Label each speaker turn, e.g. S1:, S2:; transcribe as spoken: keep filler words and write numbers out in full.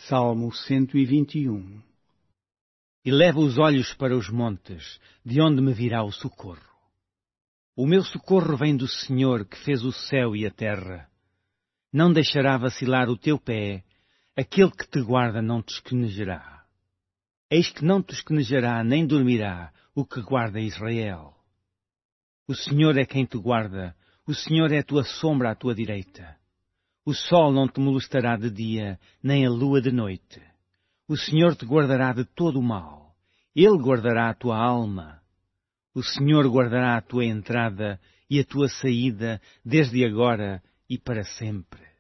S1: Salmo cento e vinte e um.
S2: Eleva os olhos para os montes, de onde me virá o socorro. O meu socorro vem do Senhor, que fez o céu e a terra. Não deixará vacilar o teu pé, aquele que te guarda não te esquenejará. Eis que não te esquenejará, nem dormirá, o que guarda Israel. O Senhor é quem te guarda, o Senhor é a tua sombra à tua direita. O sol não te molestará de dia, nem a lua de noite. O Senhor te guardará de todo o mal. Ele guardará a tua alma. O Senhor guardará a tua entrada e a tua saída, desde agora e para sempre.